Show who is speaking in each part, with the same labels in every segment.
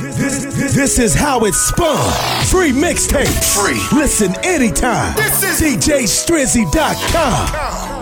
Speaker 1: This is how it's spun. Free mixtape.
Speaker 2: Free.
Speaker 1: Listen anytime.
Speaker 2: This is
Speaker 1: DJStrizzy.com.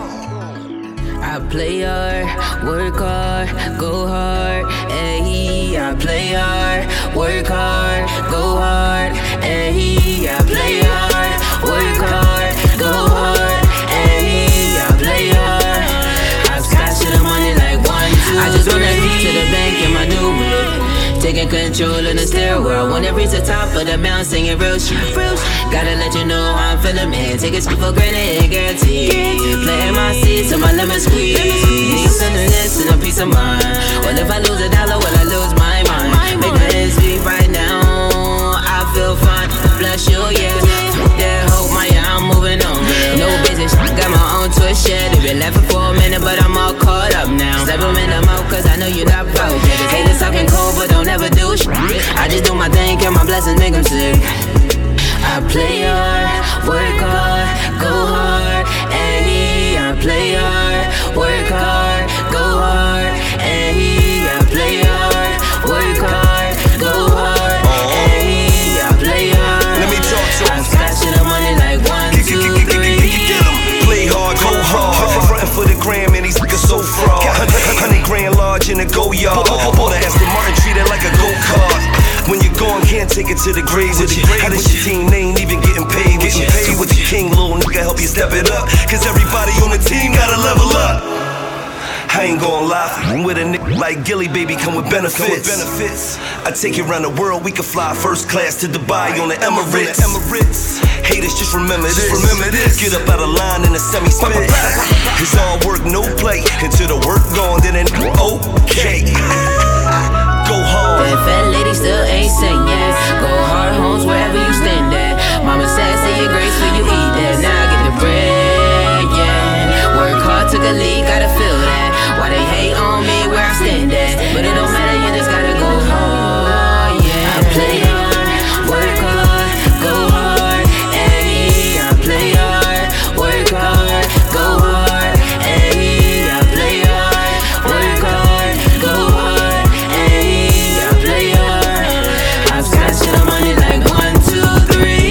Speaker 3: I play hard, work hard, go hard, ayy. I play hard, work hard, go hard, ayy. I play hard, work hard, go hard, ayy. I play hard. I've stashed the money like 1, 2, I just wanna reach to the bank in my new whip. Taking control in the stairwell. Wanna reach the top of the mountain, singing real shit. Gotta let you know how I'm feeling, man. Take it for granted, guaranteed. Playing my seats till my lemon squeeze. Need this and a peace of mind. Well, if I lose $1, will I lose my mind? Make my ends meet right now. I feel fine, bless you, yeah. That hope, my I'm moving on. No business, got my own twist, yeah. They been laughing for a minute, but I'm all caught up now. Slap them in the mouth, cause I know you're not broke. Just hate this talking cold, but don't ever do shit. I just do my thing, count my blessings, make them sick. I play hard, work hard, go hard, ayy. I play hard, work hard, go hard, ayy. I play hard, work hard, go hard, ayy. I play hard.
Speaker 2: Let me talk to him.
Speaker 3: I'm stashing the money like 1, 2, 3.
Speaker 2: Get him. Play hard, go hard. Frontin' for the gram and these niggas so fraud. 100 grand large in a go yard. Bought a Aston Martin, treat it like a go-kart. When you're gone, can't take it to the grave with you. How does your team, they ain't even getting paid with you. So with the king, little nigga, help you step it up. Cause everybody on the team gotta level up. I ain't gon' lie, I'm with a nigga like Gilly, baby, come with benefits. I take you around the world, we can fly first class to Dubai on the Emirates. Haters, just remember this. Get up out of line in a semi-spit. It's all work, no play. Until the work gone, then okay. Go hard.
Speaker 3: That fat lady still ain't singing. Go hard homes wherever you stand at. Mama said, say your grace when you eat that. Now I get the bread, yeah. Work hard, took a leak, gotta feel that. Why they hate on me where I stand at? But it don't matter, you just gotta go hard, yeah. I play hard, work hard, go hard, ayy. I play hard, work hard, go hard, ayy. I play hard, work hard, go hard, ayy. I play hard. I've stashed the money like 1, 2, 3.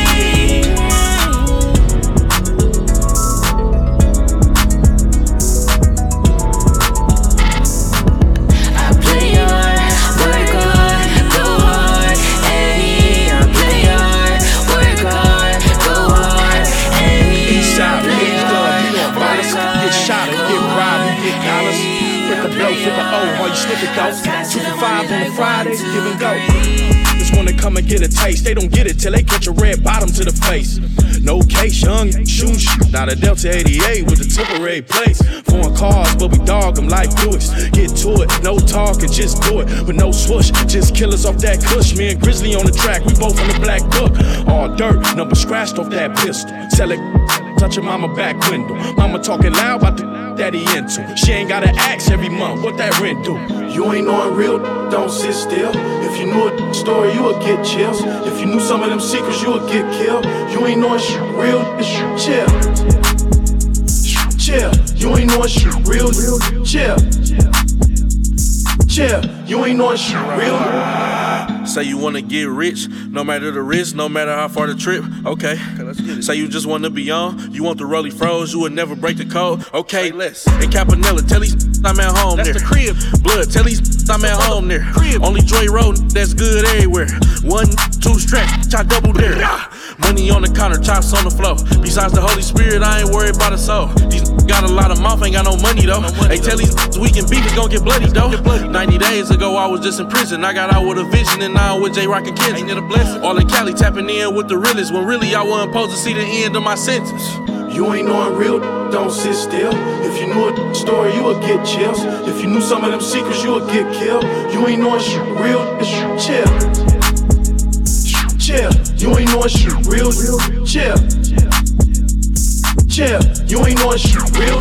Speaker 4: While you sniff it though, 2 for 5 on a Friday, give and go. Just wanna come and get a taste. They don't get it till they catch a red bottom to the face. No case, young, shooting shit. Not a Delta 88 with a temporary place. Foreign cars, but we dog them like Buicks. Get to it, no talking, just do it. With no swoosh, just killers off that cush. Me and Grizzly on the track, we both on the black book. All dirt, number scratched off that pistol. Sell it, touch your mama back window. Mama talking loud about the that he into. She ain't gotta ask every month what that rent do.
Speaker 5: You ain't knowing real, don't sit still. If you knew a story, you would get chills. If you knew some of them secrets, you would get killed. You ain't knowing shit real, it's chill. Chill, you ain't knowing shit real, chill. Chill, you ain't knowing shit real.
Speaker 4: Say you wanna get rich, no matter the risk, no matter how far the trip. Okay, let's get it. Say you just wanna be on, you want the rollie froze, you would never break the code. Okay, less. In Campanella, tell these I'm at home that's there. That's the crib. Blood, tell these I'm at home there. Crib. Only Dre Road, that's good everywhere. 1, 2 straps, I double there. Money on the counter, chops on the floor. Besides the Holy Spirit, I ain't worried about a soul. These got a lot of mouth, ain't got no money though. Hey, tell these we can beef, it's gon' get bloody though. 90 days ago, I was just in prison. I got out with a vision and now I'm with J-Rock and Kids. Ain't it a blessing? All in Cali tapping in with the realest, when really I wasn't supposed to see the end of my sentence.
Speaker 5: You ain't knowing real, don't sit still. If you knew a story, you would get chills. If you knew some of them secrets, you would get killed. You ain't knowing shit real, it's chill. Chill, you ain't knowing shit real, chill. Chill, you ain't knowing shit real.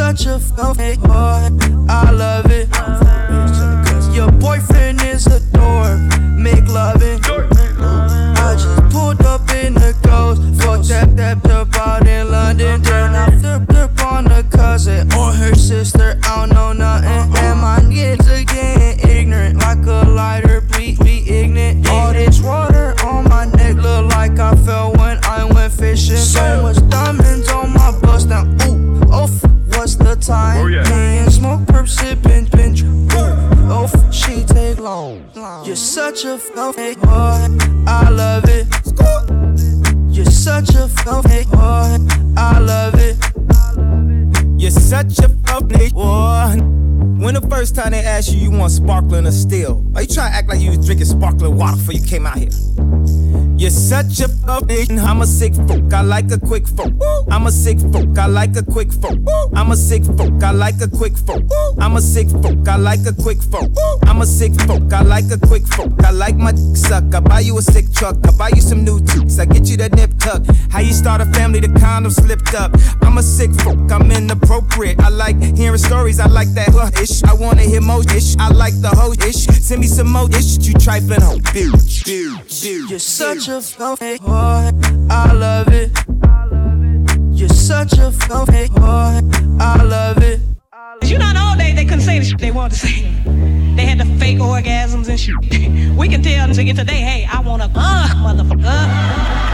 Speaker 6: such a fake boy, I love it. Your boyfriend is a dork, make loving. I just pulled up in the ghost, fucked that up out in London. Then I flipped up on a cousin or her sister, I don't know nothing. And my kids are getting ignorant, like a lighter, be ignorant. All this water on my neck look like I fell when I went fishing. So much diamonds on my bust now, ooh, what's the time? Me and smoke, perp, sippin', pinch, ooh, she take long. You're such a fake boy, I love it. You're such a fake boy, I love it.
Speaker 7: You're such a fake boy. When the first time they asked you want sparkling or still? Are you trying to act like you was drinking sparkling water before you came out here? You're such a fucking, I'm a sick folk, I like a quick folk. I'm a sick folk, I like a quick folk. I'm a sick folk, I like a quick folk. I'm a sick folk, I like a quick folk. I'm a sick folk, I like a quick folk. I like my suck, I buy you a sick truck, I buy you some new toots, I get you that nip tuck. How you start a family, the condom slipped up. I'm a sick folk, I'm inappropriate. I like hearing stories, I like that ish. I wanna hear more ish, I like the whole ish. Send me some more ish, you trifling hoe, bitch.
Speaker 6: You're such a fake boy, I love it. You're such a fake boy, I love it.
Speaker 8: You know, in the old days they couldn't say the shit they wanted to say. They had the fake orgasms and shit. We can tell them to get today, hey, I want a motherfucker.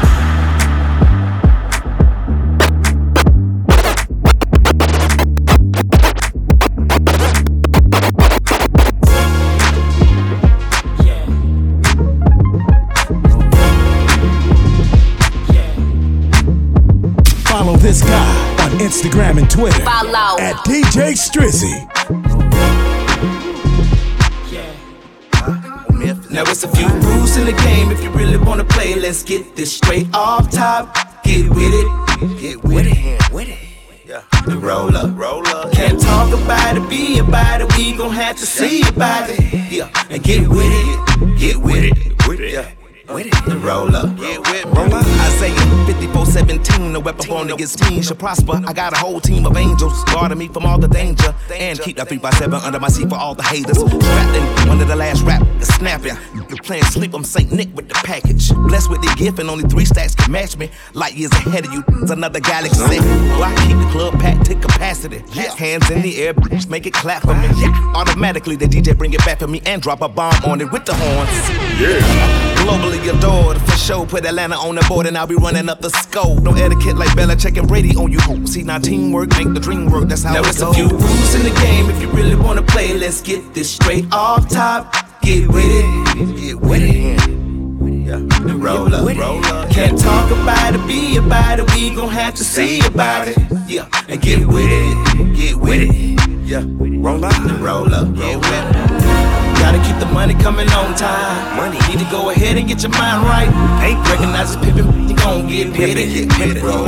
Speaker 1: Follow this guy on Instagram and Twitter at DJ Strizzy.
Speaker 9: Now it's a few rules in the game. If you really wanna play, let's get this straight off top. Get with it, get with it, with it. Yeah. Roll up. Can't talk about it, be about it. We gon' have to see about it. Yeah, and get with it, get with it, with it. Yeah. With it, the roll up. Roll up. Isaiah 54:17, no weapon born against me shall prosper. I got a whole team of angels guarding me from all the danger. And keep that 3x7 under my seat for all the haters. Strapped in one of the last rap is snapping. You're playing sleep, I'm Saint Nick with the package. Blessed with the gift and only 3 stacks can match me. Light years ahead of you, it's another galaxy. Well, I keep the club packed to capacity. Hands in the air, bitch, make it clap for me. Automatically the DJ bring it back for me and drop a bomb on it with the horns. Yeah. Globally adored, for sure, put Atlanta on the board and I'll be running up the score. No etiquette like Belichick and Brady on you. See, now teamwork make the dream work, that's how it goes. Now it's a few rules in the game, if you really wanna play, let's get this straight off top. Get with it, get with it. Yeah. Roll up. Can't talk about it, be about it, we gon' have to see about it. Yeah, and get with it, get with it. Yeah, roll up, get with it. Gotta keep the money coming on time. Money, need to go ahead and get your mind right. Ain't recognize this pimpin', you gon' get it. Roll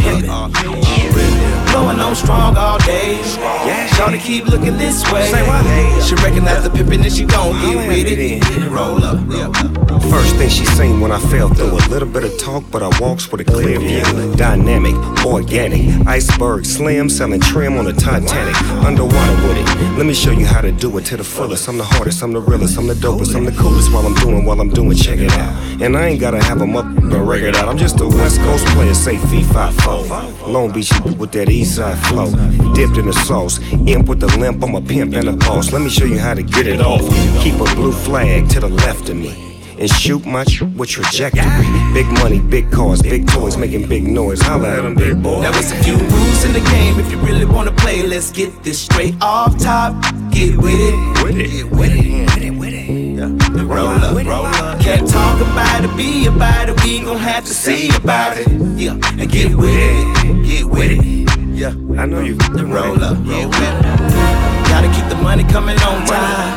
Speaker 9: up, blowing on strong all day. Shawty keep looking this way. She recognize the pimpin' and she gon' get with it. Roll up.
Speaker 10: First thing she seen when I fell through, a little bit of talk, but I walks with a clear view. Dynamic, organic, iceberg, slim, selling trim on the Titanic. Underwater with it, let me show you how to do it to the fullest. I'm the hardest, I'm the realest, I'm the dopest, I'm the coolest. While I'm doing, check it out. And I ain't gotta have a record out, I'm just a West Coast player, say fee-fi-fo. Long Beach with that east side flow, dipped in the sauce, imp with the limp, I'm a pimp and a boss. Let me show you how to get it off. Keep a blue flag to the left of me and shoot my with trajectory. Big money, big cars, big toys, making big noise. Holla at them, big boy.
Speaker 9: Now it's a few rules in the game. If you really wanna play, let's get this straight off top. Get with it, get with it. Yeah. Roll up. Can't talk about it, be about it. We gon' have to see about it. Yeah, and get with it, get with it. Yeah,
Speaker 10: I know you.
Speaker 9: Roll up, get with it. Gotta keep the money coming on time. Money,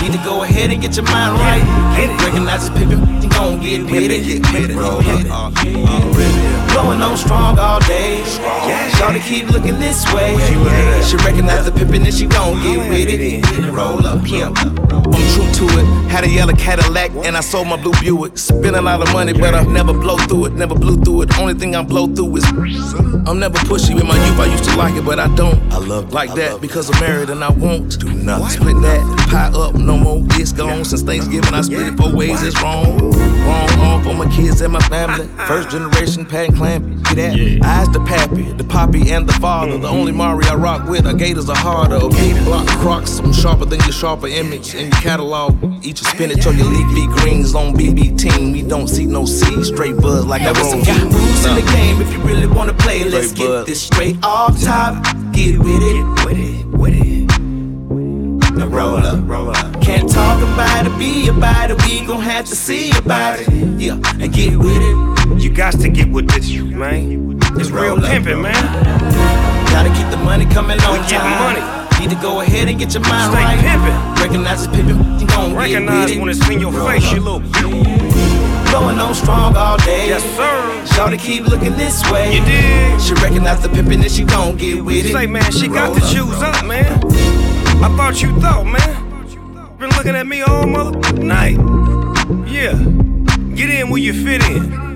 Speaker 9: Need to go ahead and get your mind right. Recognize this pimpin', you gon' get with it. Roll up, blowing on strong all day. Shawty keep looking this way. She recognize the pimpin' and she gon' get with it. Roll up, yeah. I'm true to it. Had a yellow Cadillac and I sold my blue Buick. Spent a lot of money, but I never blow through it. Never blew through it. Only thing I blow through is I'm never pushy. In my youth I used to like it, but I don't. I love like that because I'm married and I won't do nothing. Split that, pie up, no more. It's gone. Since Thanksgiving I split it 4 ways. It's wrong. Wrong for my kids and my family. First generation Pat and Clamp. Get that? Eyes the pappy, the poppy and the father. The only Mari I rock with are gators are harder. Okay, block Crocs. I'm sharper than your sharper image in your catalog. Eat your spinach or your leafy greens on BB team. We don't see no seeds, straight buzz like that. Some moves in the game if you really wanna play. Let's get this straight off top. Get with it. Now roll up. Can't talk about it, be about it. We gon' have to see about it. Yeah, and get with it.
Speaker 10: You got to get with this, man. It's real pimpin', man.
Speaker 9: Gotta keep the money coming on time. Need to go ahead and get your mind
Speaker 10: Stay
Speaker 9: right.
Speaker 10: Pimpin'.
Speaker 9: Recognize the pimpin', you gon'
Speaker 10: recognize
Speaker 9: get
Speaker 10: when it's in your face, you little.
Speaker 9: Blowing on strong all day.
Speaker 10: Yes, sir.
Speaker 9: Shawty keep looking this way.
Speaker 10: You did.
Speaker 9: She recognize the pimpin' and she gon' get with it.
Speaker 10: Say, man, she got the shoes up, man. I thought you thought, man. Been looking at me all mother night. Yeah. Get in where you fit in.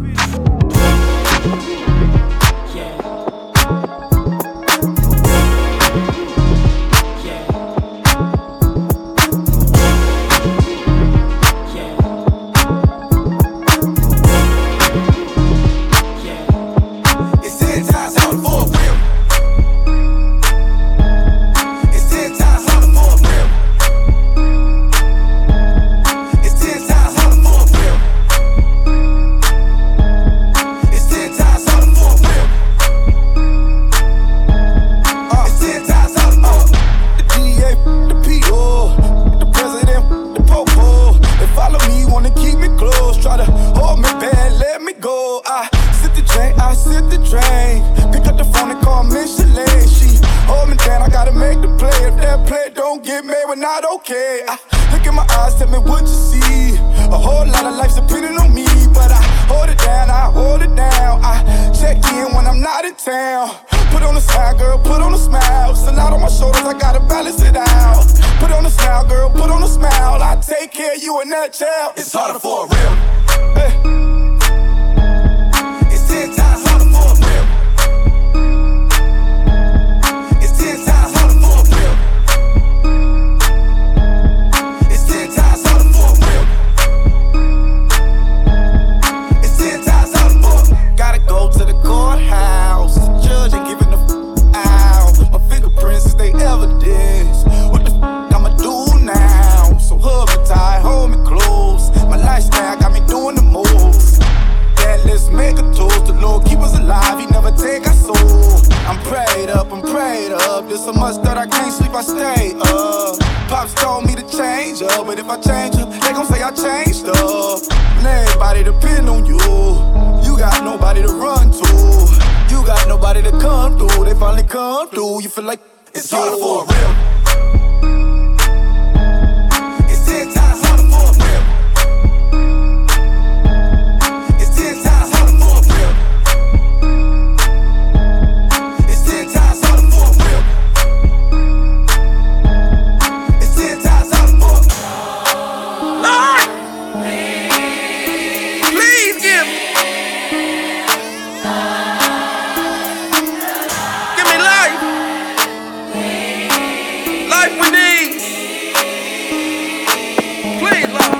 Speaker 5: It's harder for a real. Hey. It's 10 times harder for a real. It's 10 times harder for a real. It's 10 times harder for a real. It's 10 times harder for a real.
Speaker 6: Gotta go to the courthouse. The judge ain't giving the out. My fingerprints is they evidence. What the I'ma do now? So hug me tight, hold me close. My lifestyle got me doing the most. Then let's make a toast. The Lord keep us alive, He never take our soul. I'm prayed up. There's so much that I can't sleep, I stay up. Pops told me to change up, but if I change up, they gon' say I changed up. And everybody depend on you. You got nobody to run to. You got nobody to come through. They finally come through. You feel like
Speaker 5: it's harder for a real. It's 10 times harder for a real. It's 10 times harder for a real. It's 10 times harder for a real. It's 10 times harder for a real.
Speaker 9: Lord, please give me life. Life we need. Please, Lord.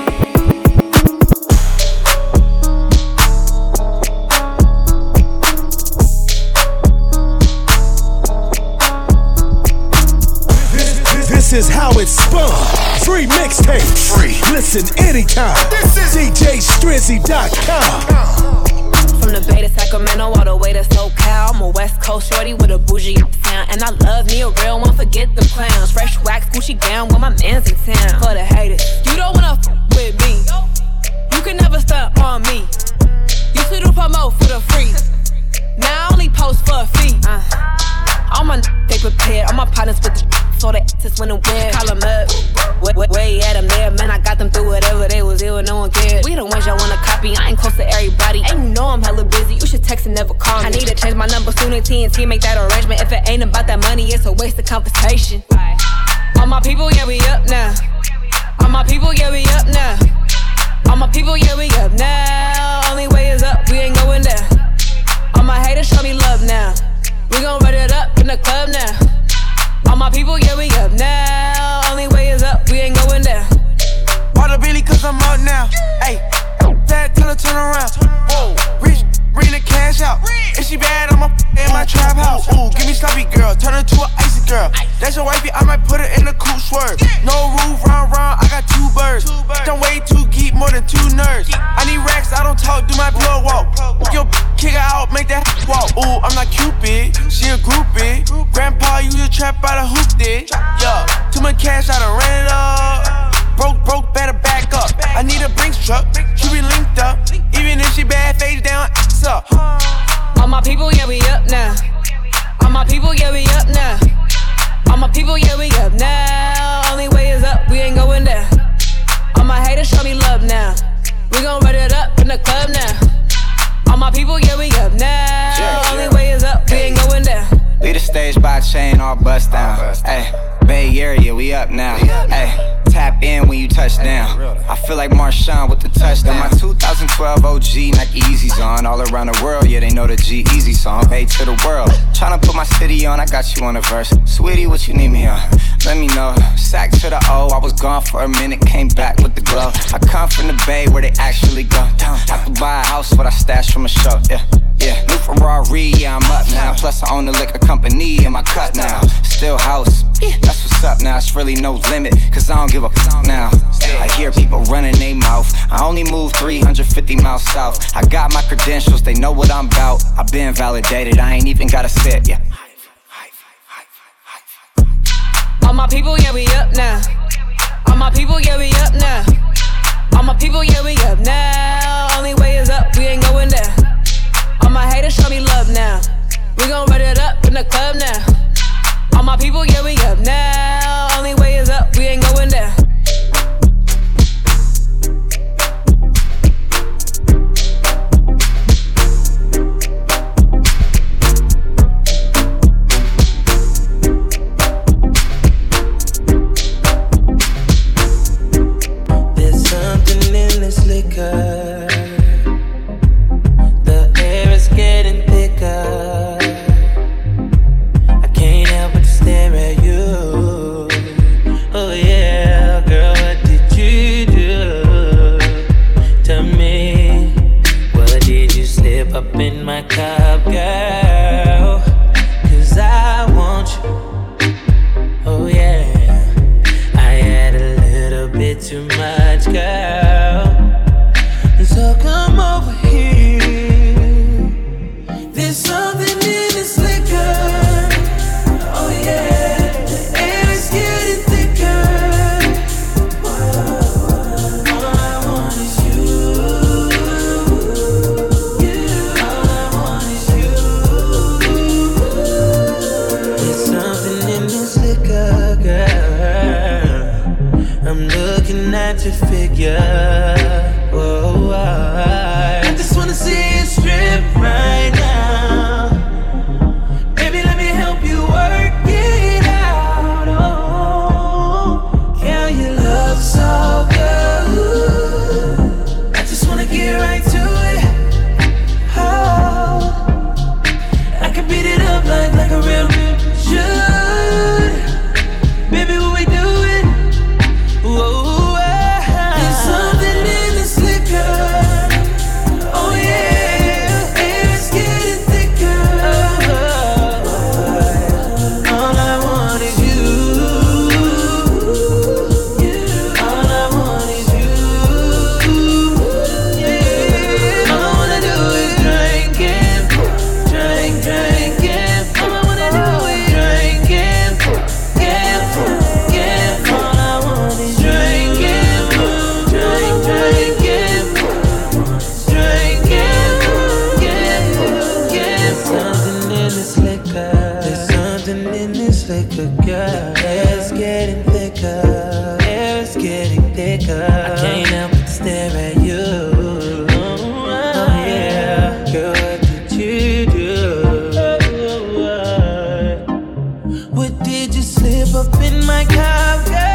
Speaker 1: This is how it's spun. Free mixtape. Free. Listen anytime. This is DJStrizzy.com.
Speaker 3: From the Bay to Sacramento all the way to SoCal. I'm a West Coast shorty with a bougie sound. And I love me a real one, forget the clowns. Fresh wax, Gucci gown when my man's in town. For the haters, you don't wanna with me. You can never stunt on me. Used to do promo for the free. Now I only post for a fee. All my they prepared, all my partners with the so they just went and weird. Call them up, way at them there. Man, I got them through whatever they was ill and no one cared. We the ones y'all wanna copy, I ain't close to everybody. And you know I'm hella busy, you should text and never call me. I need to change my number soon as TNT make that arrangement. If it ain't about that money, it's a waste of conversation. All my people, yeah, we up now. All my people, yeah, we up now. All my people, yeah, we up now. Only way is up, we ain't going down. All my haters show me love now. We gon' run it up in the club now. All my people, yeah, we up now. Only way is up, we ain't going down.
Speaker 6: Bought a Billy cause I'm up now. Ayy, that tell her turn around. Whoa, rich, bring the cash out. If she bad, I'ma in my trap house. Ooh, give me sloppy girl, turn her to an icy girl. That's your wifey, I might put her in the coupe swerve. No roof, round, I got 2 birds. Don't wait too geek, more than 2 nerds. I need racks, I don't talk, do my blood walk. Yo, kick her out, make that walk. Ooh, I'm not Cupid, she a groupie. Grandpa used to trap out a hoop did. Yeah, too much cash, I done ran it up. Broke, better back up. I need a Brinks truck, she be linked up. Even if she bad, face down, ass up.
Speaker 3: All my people, yeah, we up now. All my people, yeah, we up now. All my people, yeah, we up now. Only way is up, we ain't going down. All my haters show me love now. We gon' run it up in the club now. All my people, yeah, we up now. Only way is up, we ain't going down.
Speaker 11: Lead the stage by chain, all bust down. Ayy, Bay Area, we up now. Ayy, tap in when you touch down. I feel like Marshawn with the touchdown. My 2012 OG Nike Yeezys on. All around the world, yeah, they know the G-Eazy song. Bay to the world. Tryna put my city on, I got you on the verse. Sweetie, what you need me on? Let me know. Sack to the O, I was gone for a minute, came back with the glow. I come from the Bay where they actually go. I could buy a house, but I stashed from a show, yeah, new Ferrari, yeah, I'm up now. Plus I own the liquor company in my cut now. Still house, that's what's up now. It's really no limit, cause I don't give a f now. I hear people running their mouth. I only move 350 miles south. I got my credentials, they know what I'm about. I've been validated, I ain't even gotta sit, yeah.
Speaker 3: All my people, yeah, we up now. All my people, yeah, we up now. All my people, yeah, we up now. Only way is up, we ain't going down. All my haters show me love now. We gon' run it up in the club now. All my people, yeah, we up now. Only way is up, we ain't going down.
Speaker 12: There's something in this liquor. The air is getting thicker. I can't help but stare at you. Oh yeah, girl, what did you do to me? What did you slip up in my cup, girl? Cause I want you. Oh yeah, I had a little bit too much, girl. So come over here. There's something in this liquor. Oh yeah, the air is getting thicker. All I want is you. All I want is you. There's something in this liquor, girl. I'm looking at your figure. Whoa, I just wanna see you strip right now. Baby, let me help you work it out. Oh, girl, you look so good. I just wanna get right to it. Oh, I can beat it up like a real should. Baby, what we doing? Whoa, there's something in something in this liquor, girl. It's getting thicker, it's getting thicker. I can't help but stare at you. Oh yeah, girl, what did you do? What did you slip up in my cup, girl?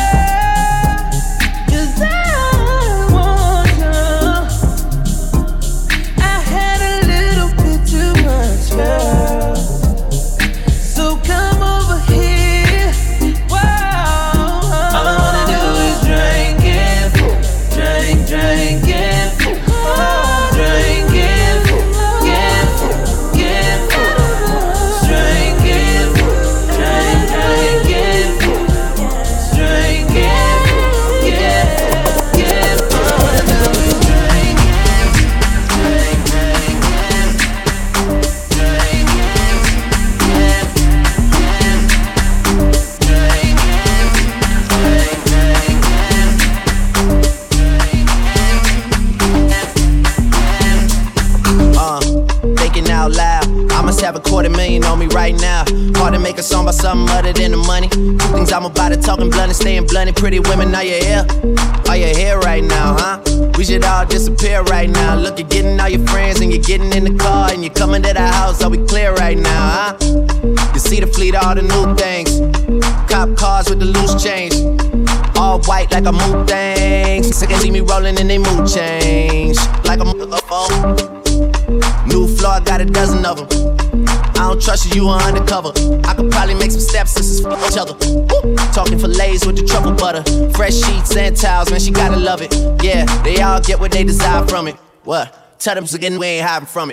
Speaker 13: Have $250,000 on me right now. Hard to make a song about something other than the money. Two things I'm about to talking blunt and staying blunt. Pretty women, are you here? Are you here right now, huh? We should all disappear right now. Look, you're getting all your friends and you're getting in the car and you're coming to the house. Are we clear right now, huh? You see the fleet, all the new things. Cop cars with the loose change. All white like a mood thing. Sick and see me rolling and they mood change. Like a new floor, I got a dozen of them. I don't trust you, you are undercover. I could probably make some stepsisters f*** each other. Woo! Talking fillets with the truffle butter. Fresh sheets and towels, man, she gotta love it. Yeah, they all get what they desire from it. What? Tell them again, we ain't hiding from it.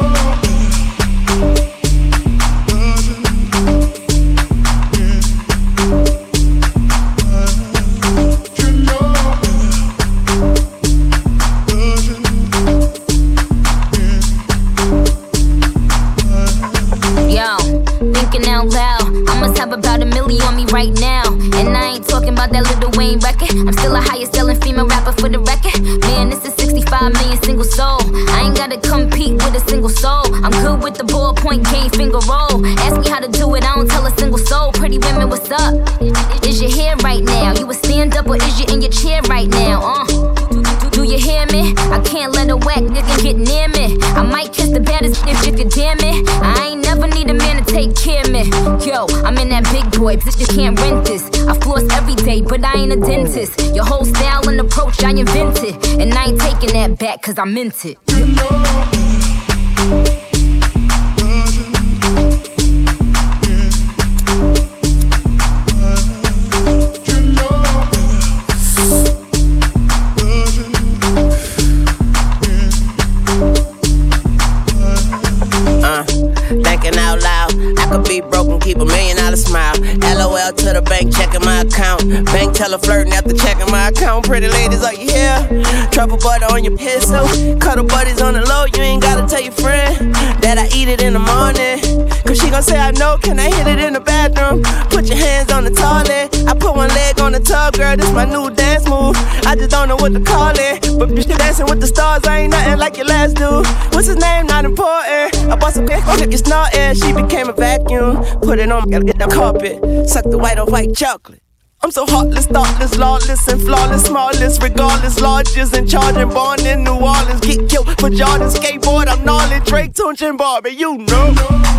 Speaker 14: About $1 million on me right now. And I ain't talking about that Lil Wayne record. I'm still a highest selling female rapper for the record. Man, this is 65 million single soul. I ain't gotta compete with a single soul. I'm good with the ballpoint game, finger roll. Ask me how to do it, I don't tell a single soul. Pretty women, what's up? Is your hair right now? You a stand up or is you in your chair right now? Do you hear me? I can't let a whack nigga get near me. I might kiss the baddest if you could damn it. I ain't never need a man to take care of me. Yo, I'm in that big boy, bitch, you can't rent this. I floss every day, but I ain't a dentist. Your whole style and approach, I invented. And I ain't taking that back, cause I meant it.
Speaker 15: Thinking out loud, I could be broke and keep $1 million smile. LOL to the bank, checking my account. Bank teller flirting after checking my account. Pretty ladies, are you here? Truffle butter on your pencil. Cuddle buddies on the low, you ain't gotta tell your friend that I eat it in the morning. Cause she gon' say I know, can I hit it in the bathroom? Put your hands on the toilet. I put one leg on the tub, girl, this my new dance move. I just don't know what to call it. But bitch, dancing with the stars, I ain't nothing like your last dude. What's his name? Not important. I bought some dick, you snorting. She became a vacuum. Put it on, gotta get the carpet. Suck the white on white chocolate. I'm so heartless, thoughtless, lawless, and flawless, smallest, regardless, largest, and charging, born in New Orleans. Get killed for Jordan, skateboard, I'm gnarly, Drake, Tunch, and Barbie, you know.